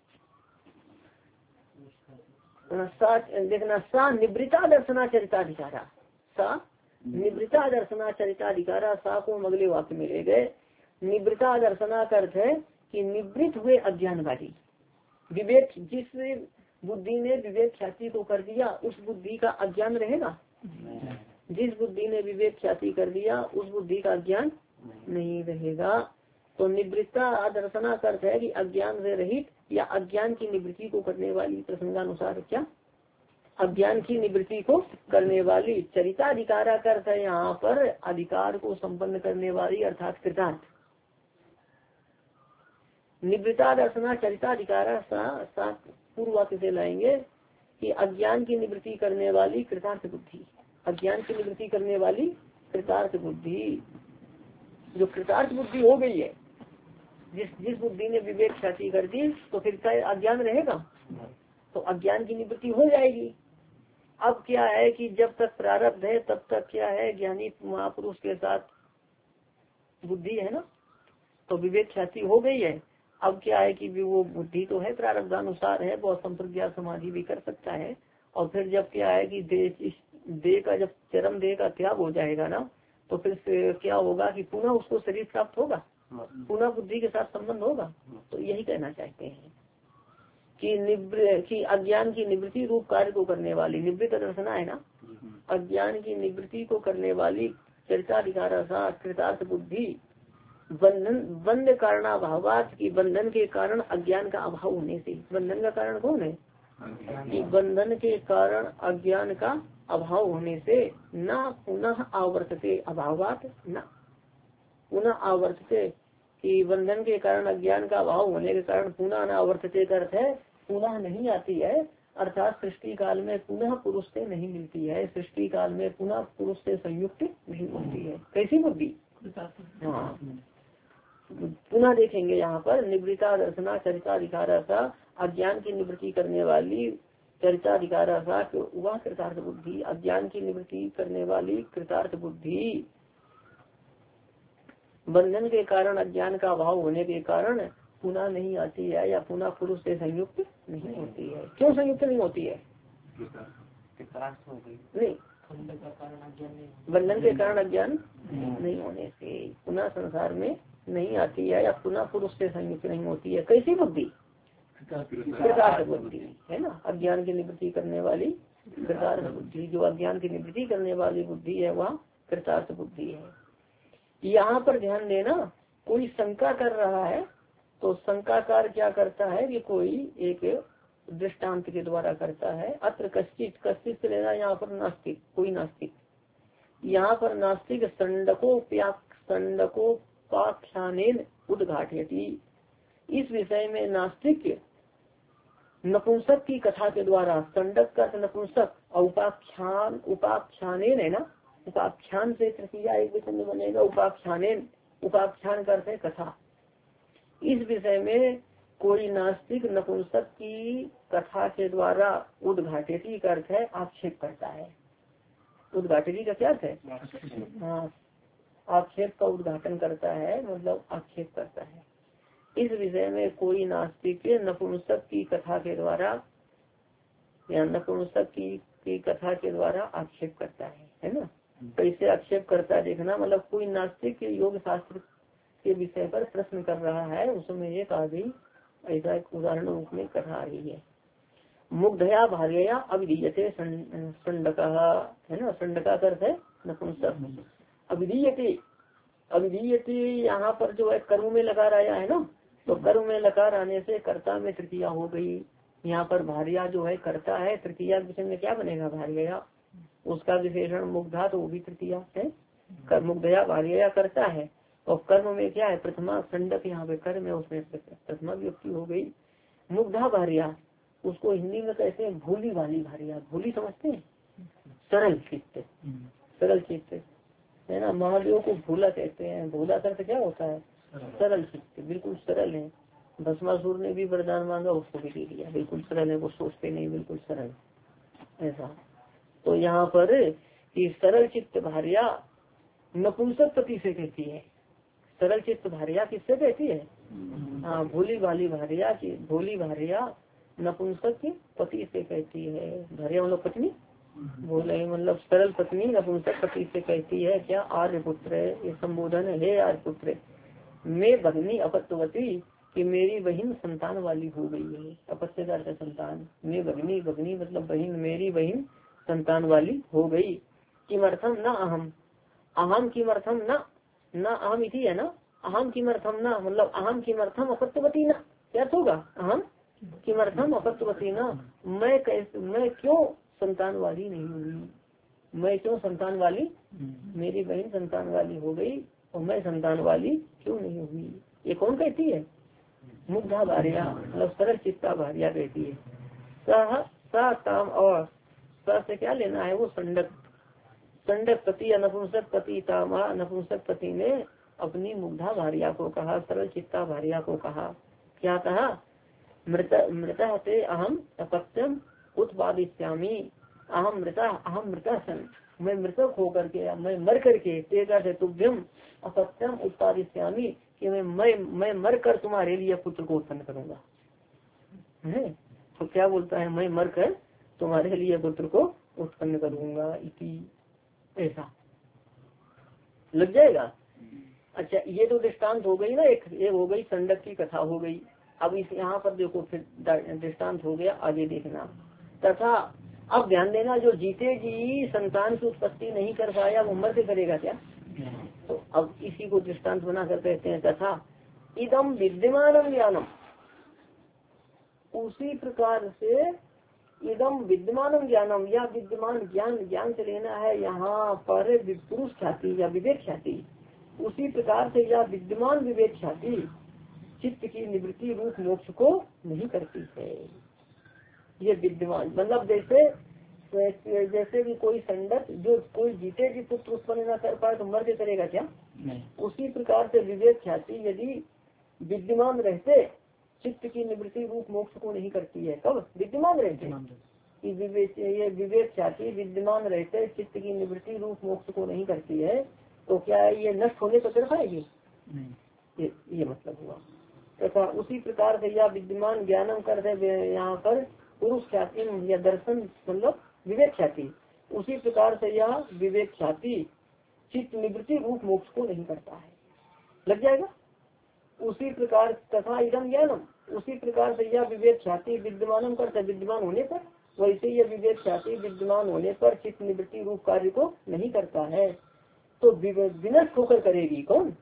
सा देखना, सा निवृत्ता दर्शना चरिताधिकारा। सा निवृत्ता दर्शना चरिताधिकारा, सा को हम अगले वाक्य में ले गए। निवृत्ता दर्शना का अर्थ है कि निवृत्त हुए अज्ञानवादी। विवेक, जिस बुद्धि ने विवेक ख्याति को कर दिया उस बुद्धि का अज्ञान रहेगा? जिस बुद्धि ने विवेक ख्याति कर दिया उस बुद्धि का ज्ञान नहीं रहेगा। तो निवृत्ता दर्शना का अर्थ है कि अज्ञान से रहित या अज्ञान की निवृत्ति को करने वाली, प्रसंगानुसार क्या, अज्ञान की निवृत्ति को करने वाली। चरिताधिकारा का अर्थ है यहाँ पर अधिकार को संपन्न करने वाली, अर्थात कृतार्थ। निवृत्ता दर्शना चरिताधिकारा सा पूर्व वाक्य से लाएंगे कि अज्ञान की निवृत्ति करने वाली कृतार्थ बुद्धि। अज्ञान की निवृत्ति करने वाली कृतार्थ बुद्धि। जो कृतार्थ बुद्धि हो गई है, जिस बुद्धि ने विवेक ख्याति कर दी, तो फिर क्या अज्ञान रहेगा? तो अज्ञान की निवृत्ति हो जाएगी। अब क्या है कि जब तक प्रारब्ध है तब तक क्या है, ज्ञानी महापुरुष के साथ बुद्धि है ना, तो विवेक ख्याति हो गई है। अब क्या है कि वो बुद्धि तो है प्रारब्धानुसार है, वो संप्रज्ञा समाधि भी कर सकता है। और फिर जब क्या है कि देह का जब चरम देह का त्याग हो जाएगा ना, तो फिर से क्या होगा कि पुनः उसको शरीर प्राप्त होगा, पुनः बुद्धि के साथ संबंध होगा। तो यही कहना चाहते हैं कि अज्ञान की निवृत्ति रूप कार्य को करने वाली, निवृत्त दर्शना है ना, अज्ञान की निवृत्ति को करने वाली चरिताधिकार कृतार्थ बुद्धि बंध कारणाभावात की बंधन के कारण अज्ञान का अभाव होने से, बंधन का कारण कौन है कि बंधन के कारण अज्ञान का अभाव होने से न पुनः आवर्तते अभावात न पुनः आवर्तते कि बंधन के कारण अज्ञान का अभाव होने के कारण पुनः न आवर्तते का अर्थ है पुनः नहीं आती है, अर्थात सृष्टि काल में पुनः पुरुष से नहीं मिलती है, सृष्टि काल में पुनः पुरुष से संयुक्त नहीं होती है। कैसी बुद्धि? हाँ पुनः देखेंगे यहाँ पर निवृत्ता दर्शना चरिताधिकारा सा अज्ञान की निवृत्ति करने वाली चरिताधिकारा सा वह कृतार्थ बुद्धि, अज्ञान की निवृत्ति करने वाली कृतार्थ बुद्धि बंधन के कारण अज्ञान का अभाव होने के कारण पुनः नहीं आती है या पुनः पुरुष से संयुक्त नहीं होती है। क्यों संयुक्त नहीं होती है? नहीं, बंधन के कारण अज्ञान नहीं होने से पुनः संसार में नहीं आती है या पुनः पुरुष से संयुक्त नहीं होती है। कैसी बुद्धि? कृतार्थ बुद्धि है ना, अज्ञान की निवृत्ति करने वाली कृतार्थ बुद्धि। जो अज्ञान की निवृत्ति करने वाली बुद्धि है वह कृतार्थ बुद्धि है। यहाँ पर ध्यान देना, कोई शंका कर रहा है तो शंकाकार क्या करता है कि कोई एक दृष्टांत के द्वारा करता है। अत्र कश्चित, कश्चित से लेना यहाँ पर नास्तिक, कोई नास्तिक, यहाँ पर नास्तिक संडकोपाख्यानेन उद्घाटयति, इस विषय में नास्तिक नपुंसक की कथा के द्वारा, संडक का नपुंसक उपाख्यान, उपाख्यानेन है ना, उपाख्यान से तृतीया एक वचन में बनेगा, उपाख्यानेन, उपाख्यान करते हैं कथा। इस विषय में कोई नास्तिक नपुंसक की कथा के द्वारा उद्घाटित का अर्थ है आक्षेप करता है। उद्घाटित का क्या अर्थ है? हाँ, आक्षेप का उद्घाटन करता है, मतलब आक्षेप करता है। इस विषय में कोई नास्तिक नपुंसक की कथा के द्वारा या नपुंसक की कथा के द्वारा आक्षेप करता है ना। कैसे आक्षेप करता है देखना, मतलब कोई नास्तिक योग शास्त्र के विषय पर प्रश्न कर रहा है, उसमें एक आदि ऐसा एक उदाहरण रूप में कथा आ रही है। मुग्धया भार्यया अविधीयते संडका है ना, संडका अर्थ है नपुंसक। अविधीयते, अविधीयते यहाँ पर जो है कर्म में लगा रहा है ना, तो कर्म में लगा आने से कर्ता में तृतीया हो गई। यहाँ पर भार्या जो है कर्ता है, तृतीया विषय में क्या बनेगा? भार्यया, उसका विशेषण मुग्धा, तो वो भी तृतीया है। मुग्धया भार्यया करता है और कर्म में क्या है? प्रथमा संडक, यहाँ पे कर्म है, उसमें प्रथमा व्यक्ति हो गई। मुग्धा भार्या, उसको हिंदी में कहते हैं भोली वाली भार्या। भोली समझते हैं? सरल चित्त, सरल चित्त है ना। महादेव को भोला कहते हैं। भोला अर्थ क्या होता है? सरल चित्त, बिल्कुल सरल है। भस्मासुर ने भी वरदान मांगा, उसको भी दे दिया, बिल्कुल सरल है, वो सोचते नहीं, बिल्कुल सरल ऐसा। तो यहाँ पर कि सरल चित्त भार्या नपुंसक पति से कहती है। सरल चित्त भार्या किससे कहती है? हाँ, भोली वाली भार्या की, भोली भार्या नपुंसक की पति से कहती है। भार्या मतलब पत्नी, भोले मतलब सरल पत्नी नपुंसक पति से कहती है क्या? आर्यपुत्र, ये संबोधन है आर्यपुत्र। मैं भगनी अपत्यवती, कि मेरी बहन संतान वाली हो गई है। अपत्य का संतान। मैं भगनी, भगनी मतलब बहन, मेरी बहन संतान वाली हो गई। किमर्थम न अहम, अहम किमर्थम न अहम इति है ना, अहम किमर्थम न मतलब अहम किमर्थम अपत्यवती न, क्या होगा? अहम किमर्थम अपत्यवती न, मैं क्यों संतान वाली नहीं हुई, मैं क्यों संतान वाली, मेरी बहन संतान वाली हो गई और मैं संतान वाली क्यों नहीं हुई। ये कौन कहती है? मुग्धा भार्या, मतलब सरल चित्ता भार्या कहती है। सह काम, और स से क्या लेना है? वो संडक, संडक पति या नपुंसक पति, तामा नपुंसक पति ने अपनी मुग्धा भार्या को कहा, सरल चित्ता भार्या को कहा। क्या कहा? मृता से अहम अपत्यम उत्पादिष्यामि, अहम मृता सन, मैं मृतक होकर के, मैं मर करके, तेजा तुभ्यम अपत्यम उत्पादिष्यामि, कि मैं मर कर तुम्हारे लिए पुत्र को उत्पन्न करूंगा। है तो क्या बोलता है? मैं मर कर तुम्हारे लिए पुत्र को उत्पन्न करूंगा इति, ऐसा। लग जाएगा। अच्छा, ये तो दृष्टांत हो गई ना, एक ये हो गई संडक की कथा हो गई। अब इस यहाँ पर देखो फिर दृष्टांत हो गया, आगे देखना। तथा अब ध्यान देना, जो जीते जी संतान की उत्पत्ति नहीं कर पाया वो मर के करेगा क्या? तो अब इसी को दृष्टांत बना कर कहते हैं तथा इदम विद्यमानम ज्ञानम, उसी प्रकार से इदम विद्यमानम ज्ञानम, या विद्यमान ज्ञान, ज्ञान से लेना है यहाँ पर पुरुष ख्याति या विवेक ख्याति। उसी प्रकार से यह विद्यमान विवेक ख्याति चित्त की निवृत्ति रूप मोक्ष को नहीं करती है। ये विद्यमान मतलब जैसे कि कोई संडत जो कोई जीते जी पुत्र उत्पन्न न कर पाए तो मर के करेगा क्या? नहीं। उसी प्रकार से विवेक ख्याति यदि विद्यमान रहते चित्त की निवृत्ति रूप मोक्ष को नहीं करती है। कब विद्यमान रहते? ये विवेक ख्याति विद्यमान रहते चित्त की निवृत्ति रूप मोक्ष को नहीं करती है, तो क्या है ये नष्ट होने पर कर पाएगी? नहीं। ये मतलब हुआ। तथा उसी प्रकार से यह विद्यमान ज्ञानम कर यहाँ पर पुरुष ख्याति या दर्शन मतलब विवेक ख्याति, उसी प्रकार से यह विवेक ख्याति चित्त निवृत्ति रूप मोक्ष को नहीं करता है। लग जाएगा। उसी प्रकार तथा इदम ज्ञानम, उसी प्रकार से यह विवेक ख्याति विद्यमानम करता, विद्यमान होने पर, वैसे यह विवेक ख्याति विद्यमान होने पर चित्त निवृत्ति रूप कार्य को नहीं करता है। तो विनष्ट होकर करेगी कौन?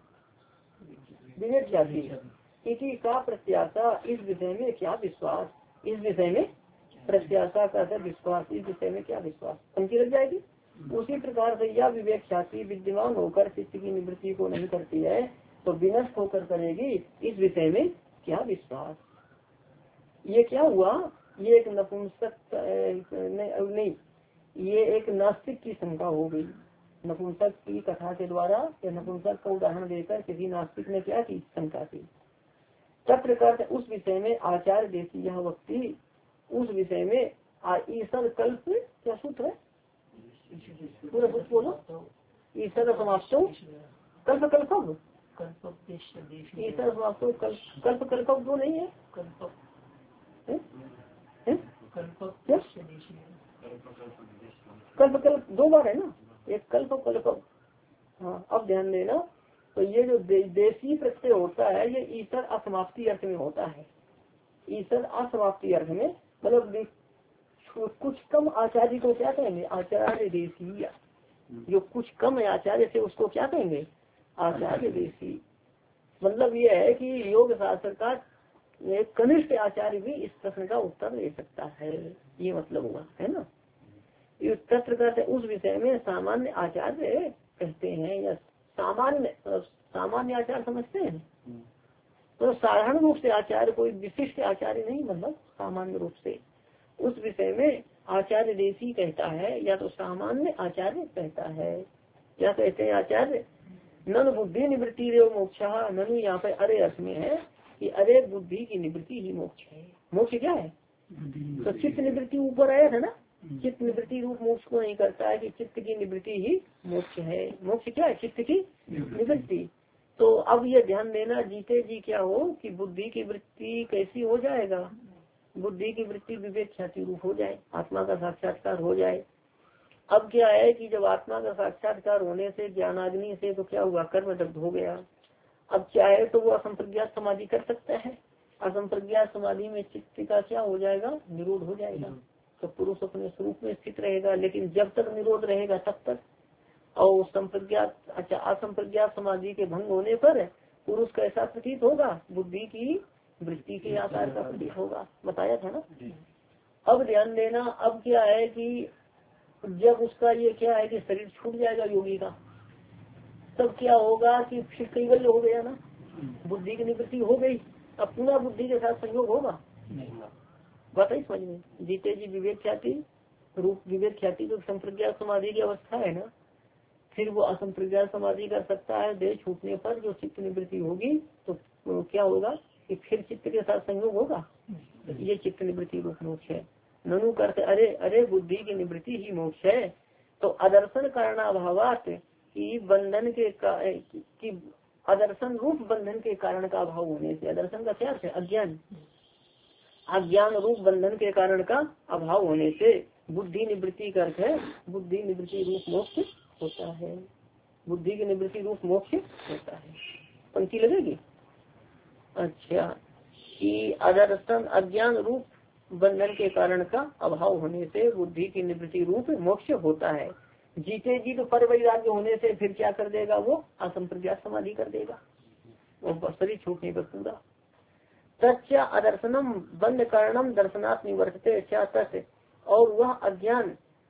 विवेक ख्याति। इसी का प्रत्याशा, इस विषय में क्या विश्वास, इस विषय में प्रत्याशा का विश्वास, इस विषय में क्या विश्वास, पंक्ति लग जाएगी। उसी प्रकार से यह विवेक ख्याति विद्यमान होकर चित्त की निवृत्ति को नहीं करती है, तो विनष्ट होकर करेगी, इस विषय में क्या विश्वास। ये क्या हुआ? ये एक नपुंसक नहीं, ये एक नास्तिक की शंका हो गई। नपुंसक की कथा के द्वारा या नपुंसक का उदाहरण देकर किसी नास्तिक ने क्या की? शंका की। तत्र उस विषय में आचार्य देती यह वक्ति, उस विषय में ईश्वर कल्प क्या सूत्र है? पूरा सूत्र बोलो। ईश्वर समाप्तो कल्प कल्पव, ईश्वर समाप्तो कल्प कल्पव दो नहीं है? कल्प कल्प दो बार है ना, एक कल्प कल्पव। हाँ, अब ध्यान देना। तो ये जो देशी प्रत्यय होता है ये ईश्वर असमाप्ति अर्थ में होता है। ईश्वर असमाप्ति अर्थ में मतलब कुछ कम आचार्य को क्या कहेंगे? आचार्य देशी। जो कुछ कम आचार्य थे उसको क्या कहेंगे? आचार्य देशी। मतलब ये है कि योग शास्त्र का एक कनिष्ठ आचार्य भी इस प्रश्न का उत्तर दे सकता है, ये मतलब हुआ है ना। तत्र करते उस विषय में सामान्य आचार्य कहते हैं, या सामान्य आचार्य समझते हैं। तो साधारण रूप से आचार्य कोई विशिष्ट आचार्य नहीं, मतलब सामान्य रूप से उस विषय में आचार्य देशी कहता है, या तो सामान्य आचार्य कहता है। क्या कहते हैं आचार्य? नन बुद्धि निवृत्ति रे मोक्षा, ननु यहाँ पे अरे अर्थ में है कि अरे बुद्धि की निवृत्ति ही मोक्ष है। मोक्ष क्या है? तो चित्त निवृत्ति ऊपर आया था ना, चित्त निवृत्ति रूप मोक्ष को नहीं करता है कि चित्त की निवृत्ति ही मोक्ष है। मोक्ष क्या है? चित्त की निवृत्ति। तो अब ये ध्यान देना, जीते जी क्या हो कि बुद्धि की वृत्ति कैसी हो जाएगा? बुद्धि की वृत्ति विवेक ख्याति रूप हो जाए, आत्मा का साक्षात्कार हो जाए। अब क्या है कि जब आत्मा का साक्षात्कार होने से ज्ञानाग्नि से तो क्या हुआ? कर्म दग्ध हो गया। अब चाहे तो वो असंप्रज्ञात समाधि कर सकता है। असंप्रज्ञात समाधि में चित्त का क्या हो जाएगा? निरोध हो जाएगा। तो पुरुष अपने स्वरूप में स्थित रहेगा, लेकिन जब तक निरोध रहेगा तब तक। और संप्रज्ञात असंप्रज्ञात समाधि के भंग होने पर पुरुष कैसा प्रतीत होगा? बुद्धि की वृत्ति के आकार का प्रतीत होगा, बताया था ना। अब ध्यान देना, अब क्या है कि जब उसका ये क्या है कि शरीर छूट जाएगा योगी का, तब क्या होगा कि फिर कैवल्य हो गया ना, बुद्धि की निवृत्ति हो गई। अब पुनः बुद्धि के साथ संयोग होगा, बताइए समझ में। जीते जी विवेक ख्याति रूप विवेक ख्याति जो संप्रज्ञात समाधि की अवस्था है ना, फिर वो असंप्रज्ञात समाधि कर सकता है। देह छूटने पर जो चित्त निवृत्ति होगी तो क्या होगा कि फिर चित्त के साथ संयोग होगा। ये चित्त निवृत्ति रूप मोक्ष है। ननु करते अरे अरे बुद्धि की निवृत्ति ही मोक्ष है। तो अदर्शन कारणाभावात की बंधन के की अदर्शन रूप बंधन के कारण का अभाव होने से, अदर्शन का क्या है? अज्ञान, अज्ञान रूप बंधन के कारण का अभाव होने से बुद्धि निवृत्ति का अर्थ है बुद्धि निवृत्ति रूप मोक्ष होता है। बुद्धि की निवृत्ति रूप मोक्ष होता है। पंक्ति लगेगी। अच्छा, कि अदर्शन अज्ञान रूप बंधन के कारण का अभाव होने से बुद्धि की निवृत्ति रूप मोक्ष होता है। जीते जी तो पर वैराग्य होने से फिर क्या कर देगा वो, असंप्रज्ञात समाधि कर देगा, वो शरीर छूटने पर पूरा। तच्च अदर्शनम बंध कारणम दर्शनात् निवर्तते तत्, और वह अज्ञान,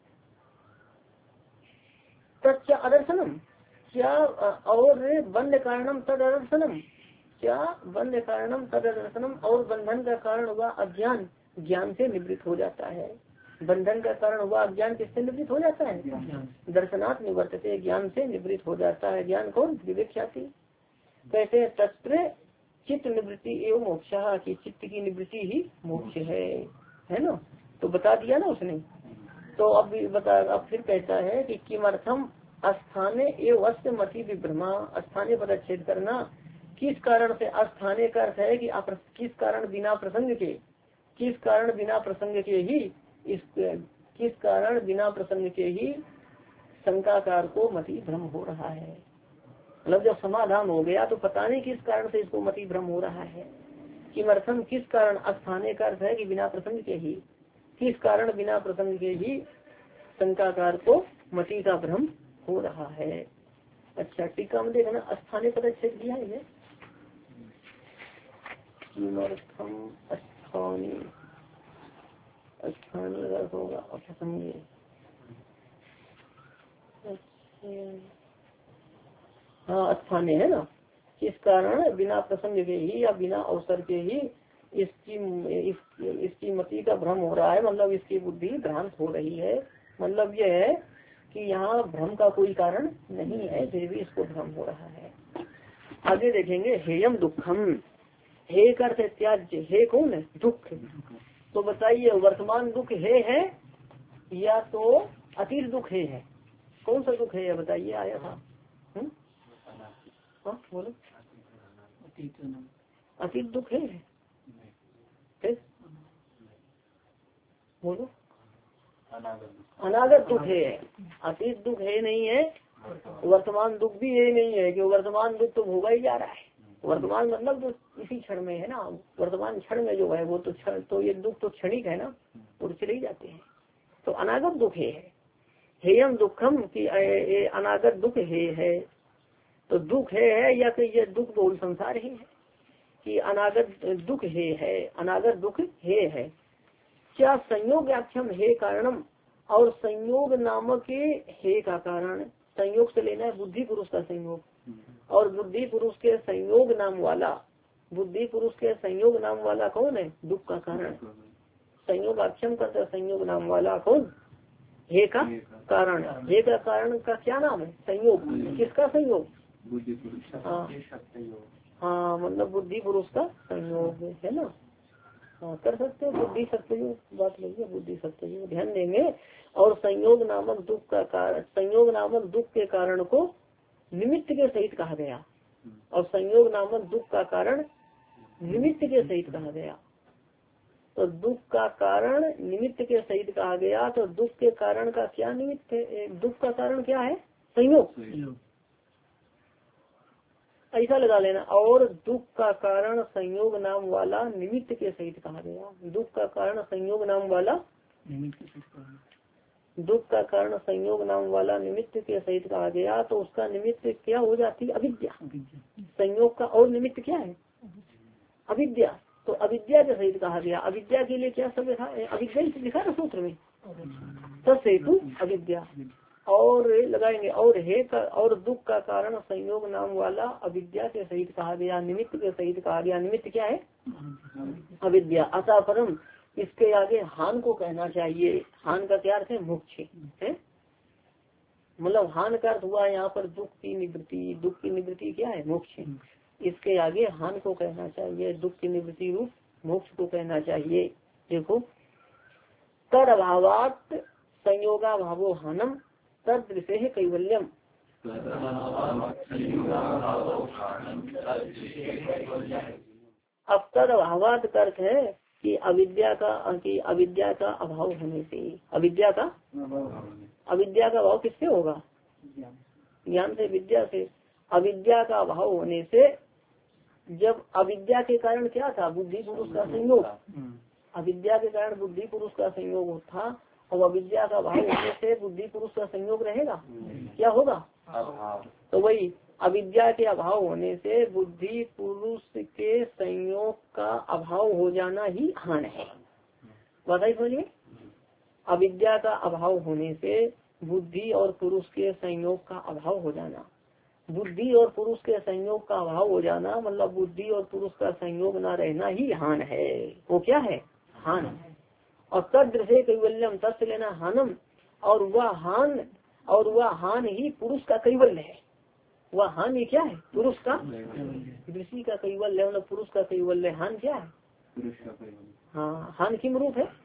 तच्च अदर्शनम क्या, और बंध कारणम तद अदर्शनम क्या, बंध कारणम तद अदर्शनम, और बंधन का कारण वह अज्ञान ज्ञान से निवृत्त हो जाता है। बंधन का कारण वह अज्ञान किससे निवृत्त हो जाता है, दर्शनात् निवर्तते, ज्ञान से निवृत्त हो जाता है। ज्ञान कौन, विवेक ख्याति। कहते हैं तत्र चित्त निवृत्ति एवं मोक्षा, की चित्त की निवृत्ति ही मोक्ष है ना। तो बता दिया ना उसने। तो अब बता, अब फिर कहता है कि किमर्थम अस्थाने एवं अस्त मति विभ्रमा, अस्थाने पदच्छेद करना, किस कारण से, अस्थाने का अर्थ है कि किस कारण बिना प्रसंग के, किस कारण बिना प्रसंग के ही किस कारण बिना प्रसंग के ही शंकाकार को मति भ्रम हो रहा है। मतलब जब समाधान हो गया तो पता नहीं किस कारण से इसको मति भ्रम हो रहा है। किमर्थम किस कारण, अस्थाने का अर्थ है कि बिना प्रसंग के ही, किस कारण बिना प्रसंग के ही शंकाकार को मति का भ्रम हो रहा है। अच्छा, टीका में देखना, अस्थाने पदच्छेद दिया है। किमर्थम अस्थानी, स्थानीय अर्थ होगा अप्रसंगे। हाँ, स्थानीय है ना, किस कारण बिना प्रसंग के ही या बिना अवसर के ही इसकी मति का भ्रम हो रहा है, मतलब इसकी बुद्धि भ्रांत हो रही है। मतलब यह है कि यहाँ भ्रम का कोई कारण नहीं है, फिर भी इसको भ्रम हो रहा है। आगे देखेंगे, हेयम दुखम, हे का अर्थ त्याज्य, हे कौन है, दुख। तो बताइए वर्तमान दुख हे है या तो अतीत दुख है, कौन सा दुख है बताइए, आया था। हाँ बोलो, अतीत दुख है, बोलो, अनागत दुख है। अतीत दुख है नहीं है, वर्तमान दुख भी ये नहीं है कि वर्तमान दुख तो भोगा ही जा रहा है। वर्तमान मतलब तो इसी क्षण में है ना, वर्तमान क्षण में जो है वो तो क्षण, तो ये दुख तो क्षणिक है ना, वो चले ही जाते हैं। तो अनागत दुख है, हेयम दुखम की अनागत दुख है। तो दुख है या कि ये दुख बहुल संसार ही है कि अनागत दुख है, अनागत दुख है। क्या संयोग व्याख्यम हे कारणम, और संयोग नामक हे का कारण, संयोग से लेना है बुद्धि पुरुष का संयोग, और बुद्धि पुरुष के संयोग नाम वाला, बुद्धि पुरुष के संयोग नाम वाला कौन है, दुख का कारण। संयोग अक्षम करता संयोग नाम वाला कौन, हे का कारण। हे का कारण का क्या नाम है, संयोग। किसका संयोग, हाँ मतलब बुद्धि पुरुष का संयोग है ना। हाँ कर सकते हो, बुद्धि सत्ययोग बात लगी है, बुद्धि सत्ययोग ध्यान देंगे। और संयोग नामक दुख का कारण, संयोग नामक दुख के कारण को निमित्त के सहित कहा गया, और संयोग नामक दुख का कारण निमित्त के सहित कहा गया। तो दुख का कारण निमित्त के सहित कहा गया, तो दुख के कारण का क्या निमित्त है, दुख का कारण क्या है, संयोग, ऐसा लगा लेना। और दुख का कारण संयोग नाम वाला निमित्त के सहित कहा गया, दुख का कारण संयोग नाम वाला, दुख का कारण संयोग नाम वाला निमित्त के सहित कहा गया, तो उसका निमित्त क्या हो जाती है, अविद्या। संयोग का और निमित्त क्या है, अविद्या। तो अविद्या के सहित कहा गया। अविद्या के लिए क्या सब लिखा है, अविद्या लिखा ना सूत्र में, तत्हेतु अविद्या। और लगाएंगे, और हे का, और दुख का कारण संयोग नाम वाला अविद्या के सहित कहा गया, निमित्त के सहित कहा गया। निमित्त क्या है, अविद्या। अतः परम, इसके आगे हान को कहना चाहिए। हान का क्या अर्थ है, मोक्ष है, मतलब हान का अर्थ हुआ यहाँ पर दुख की निवृत्ति। दुख की निवृत्ति क्या है, मोक्ष। इसके आगे हान को कहना चाहिए, दुख की निवृत्ति रूप मोक्ष को कहना चाहिए। देखो, तद अभावात संयोगा भावो हानम तद दृश्य है कैवल्यम। अब तद अभावात का अर्थ है कि अविद्या का अभाव होने से, अविद्या का अभाव किससे होगा, ज्ञान से विद्या से। अविद्या का अभाव होने से, जब अविद्या के कारण क्या था, बुद्धि पुरुष का संयोग, अविद्या के कारण बुद्धि पुरुष का संयोग था, और अविद्या का अभाव होने से बुद्धि पुरुष का संयोग रहेगा, क्या होगा, तो वही अविद्या के अभाव होने से बुद्धि पुरुष के संयोग का अभाव हो जाना ही हान है। बताइए बोलिए, अविद्या का अभाव होने से बुद्धि और पुरुष के संयोग का अभाव हो जाना, बुद्धि और पुरुष के संयोग का अभाव हो जाना मतलब बुद्धि और पुरुष का संयोग न रहना ही हान है। वो क्या है, हान है। और तदृशे कैवल्यम, तत् लेना हानम, और वह हान ही पुरुष का कैवल्य है। वह हान ही क्या है, पुरुष का, दृष्टि का कैवल्य मतलब पुरुष का कैवल्य। हान क्या है, हाँ, हान किम रूप है,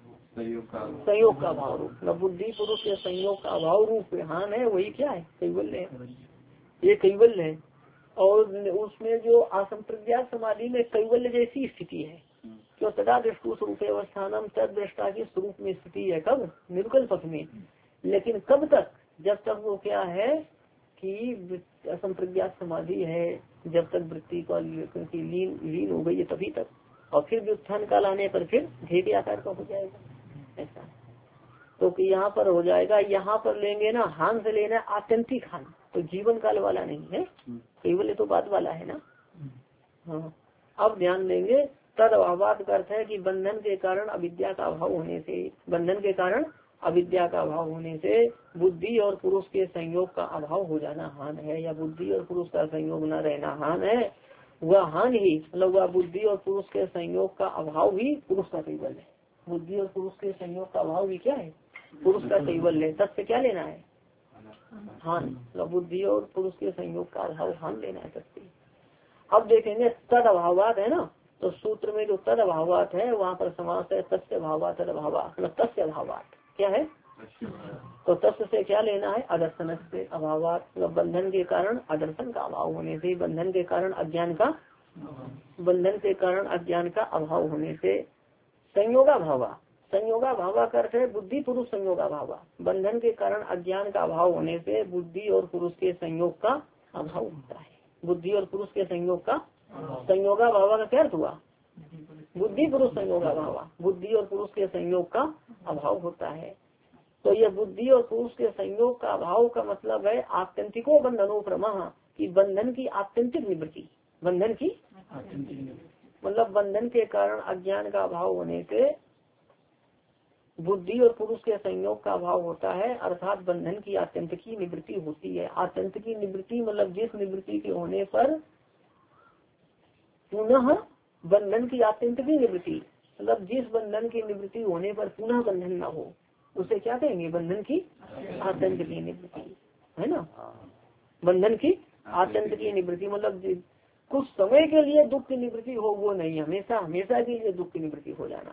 संयोग का अभाव रूप, मतलब बुद्धि पुरुष के संयोग का अभाव रूप हान है, वही क्या है, कैवल्य है, ये कैवल्य है। और उसमें जो असंप्रज्ञात समाधि में कैवल्य जैसी स्थिति है, जो तदा दृष्टु स्वरूप अवस्थानम, तद दृष्टा के स्वरूप में स्थिति है, कब, निर्कल पक्ष में। लेकिन कब तक, जब तक वो क्या है कि असंप्रज्ञात समाधि है, जब तक वृत्ति का लीन हो गई है तभी तक, और फिर व्युत्थान काल आने पर फिर भेद आकार का हो जाएगा ऐसा। तो यहाँ पर हो जाएगा, यहाँ पर लेंगे ना, हान से लेना आत्यंतिक हान, तो जीवन काल वाला नहीं है, केवल तो बाद वाला है ना। हाँ, अब ध्यान देंगे, तद अभावात का अर्थ है कि बंधन के कारण अविद्या का अभाव होने से, बंधन के कारण अविद्या का अभाव होने से बुद्धि और पुरुष के संयोग का अभाव हो जाना हान है, या बुद्धि और पुरुष का संयोग न रहना हान है। वह हान ही मतलब वह बुद्धि और पुरुष के संयोग का अभाव ही पुरुष का कैवल्य है। बुद्धि और पुरुष के संयोग का अभाव भी क्या है, पुरुष का कैवल्य है। तत् से क्या लेना है, हान, मतलब बुद्धि और पुरुष के संयोग का अभाव हान लेना है तत्। अब देखेंगे तद अभावात है ना, तो सूत्र में जो तद अभावात है वहाँ पर समास है तस्य अभावा तद अभावा, मतलब तस्य अभावात क्या है, तो तस्य से क्या लेना है, अदर्शन से अभावात, मतलब बंधन के कारण अदर्शन का अभाव होने से, बंधन के कारण अज्ञान का, बंधन के कारण अज्ञान का अभाव होने से। संयोगा भावा, संयोगा भावा का अर्थ है बुद्धि पुरुष संयोगा भावा, बंधन के कारण अज्ञान का अभाव होने से बुद्धि और पुरुष के संयोग का अभाव होता है। बुद्धि और पुरुष के संयोग का, संयोगा भावा का क्या अर्थ हुआ, बुद्धि पुरुष संयोगा भावा, बुद्धि और पुरुष के संयोग का अभाव होता है। तो यह बुद्धि और पुरुष के संयोग का अभाव का मतलब है आत्यंतिको बंधनो प्रमा, की बंधन की आत्यंतिक निवृत्ति, बंधन की मतलब बंधन के कारण अज्ञान का अभाव होने से बुद्धि और पुरुष के संयोग का अभाव होता है, अर्थात बंधन की आत्यंतिकी निवृत्ति होती है। आत्यंतिकी निवृत्ति मतलब जिस निवृत्ति के होने पर पुनः बंधन की आत्यंतिकी निवृत्ति, मतलब जिस बंधन की निवृत्ति होने पर पुनः बंधन न हो, उसे क्या कहेंगे, बंधन की आत्यंतिकी निवृत्ति, है ना। बंधन की आत्यंतिकी निवृत्ति मतलब कुछ समय के लिए दुख की निवृत्ति हो, वो नहीं, हमेशा हमेशा के लिए दुख की निवृत्ति हो जाना।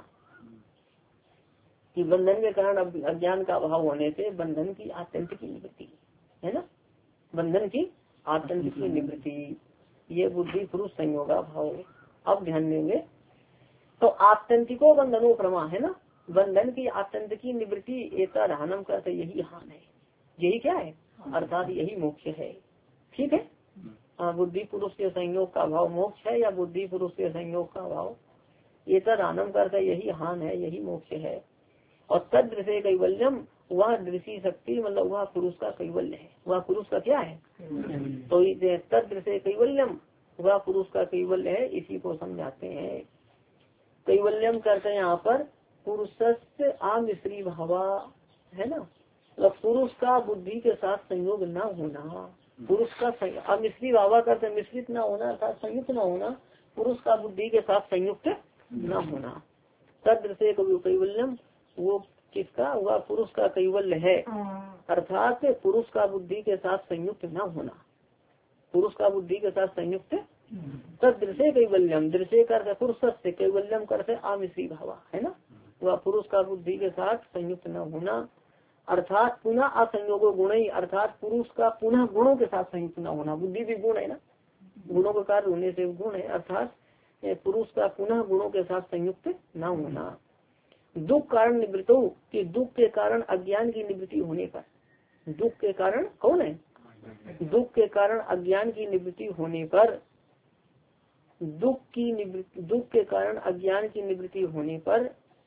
कि बंधन के कारण अज्ञान का अभाव होने से बंधन की आत्यंतिकी निवृत्ति, है ना, बंधन की आत्यंतिकी निवृत्ति, ये बुद्धि पुरुष संयोगा भाव। अब ध्यान देंगे, तो आत्यंतिको बंधनो प्रमा है ना, बंधन की आत्यंतिकी निवृत्ति एता रहनम करते, यही हान है, यही क्या है, अर्थात यही मोक्ष है। ठीक है, बुद्धि पुरुष के संयोग का अभाव मोक्ष है, या बुद्धि पुरुष के संयोग का अभाव एता रहनम करते, यही हान है, यही मोक्ष है। और तद दृश्य कैवल्यम, वह दृष्टि शक्ति मतलब वह पुरुष का कैवल्य है, वह पुरुष का क्या है, तो तद दृश्य कैवल्यम, वह पुरुष का कैवल्य है, इसी को समझाते हैं। कैवल्यम करते हैं यहाँ पर पुरुषस्य आमिश्री भावा, है ना, मतलब पुरुष का बुद्धि के साथ संयोग न होना, पुरुष का अमिश्री भावा करते मिश्रित न होना अर्थात संयुक्त न होना, पुरुष का बुद्धि के साथ संयुक्त न होना। तद दृश्य कैवल्यम, वो किसका, वह पुरुष का कैवल्य है, अर्थात पुरुष का बुद्धि के साथ संयुक्त न होना, पुरुष का बुद्धि के साथ संयुक्त। तद दृश्य कैवल्यम, दृश्य करते पुरुष से, कैवल्यम करते आमिश्री भावा, है ना, वह पुरुष का बुद्धि के साथ संयुक्त न होना, अर्थात पुनः असंयोगो गुण ही, अर्थात पुरुष का पुनः गुणों के साथ संयुक्त न होना, बुद्धि भी गुण है ना, गुणों का कार्य होने से गुण है, अर्थात पुरुष का पुनः गुणों के साथ संयुक्त न होना। दुख कारण निवृत्तो, कि दुख के कारण अज्ञान की निवृत्ति होने पर, दुख के कारण कौन है, दुख के कारण अज्ञान की निवृत्ति होने पर, दुख के कारण अज्ञान की निवृत्ति होने पर,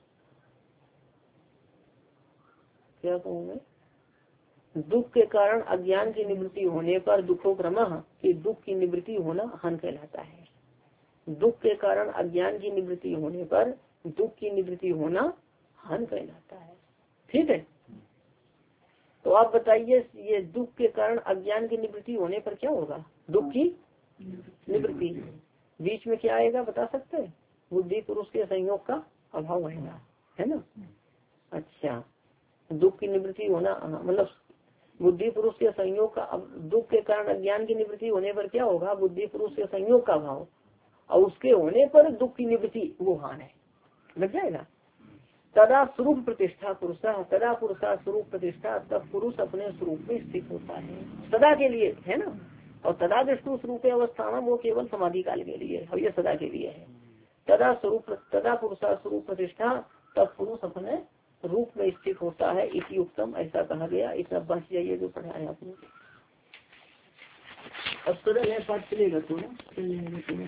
क्या कहूँ मैं, दुख के कारण अज्ञान की निवृत्ति होने पर दुखोक्रमः कि दुख की निवृत्ति होना हन कहलाता है। दुख के कारण अज्ञान की निवृत्ति होने पर दुख की निवृत्ति होना हन कहलाता है। ठीक है, तो आप बताइए ये दुख के कारण अज्ञान की निवृत्ति होने पर क्या होगा? दुख की निवृत्ति। बीच में क्या आएगा बता सकते हैं? बुद्धि पुरुष के संयोग का अभाव आएगा, है ना। अच्छा, दुख की निवृत्ति होना मतलब बुद्धि पुरुष के संयोग का, दुख के कारण अज्ञान की निवृत्ति होने पर क्या होगा? बुद्धि पुरुष के संयोग का अभाव, और उसके होने पर दुख की निवृत्ति, वो हान है, लग जाएगा। तदा स्वरूप प्रतिष्ठा पुरुषा, तदा पुरुषा स्वरूप प्रतिष्ठा, तब पुरुष अपने स्वरूप में स्थित होता है सदा के लिए, है ना। और तदा दृष्टु स्वरूप अवस्थान वो केवल समाधि काल के लिए, और ये सदा के लिए है। तदा पुरुषा स्वरूप प्रतिष्ठा, तब पुरुष अपने रूप में स्थित होता है। इसी उत्तम ऐसा कहा गया। इतना बच जाइए जो पढ़ाया आपने। अब सरल है, पाठ चलेगा थोड़ा।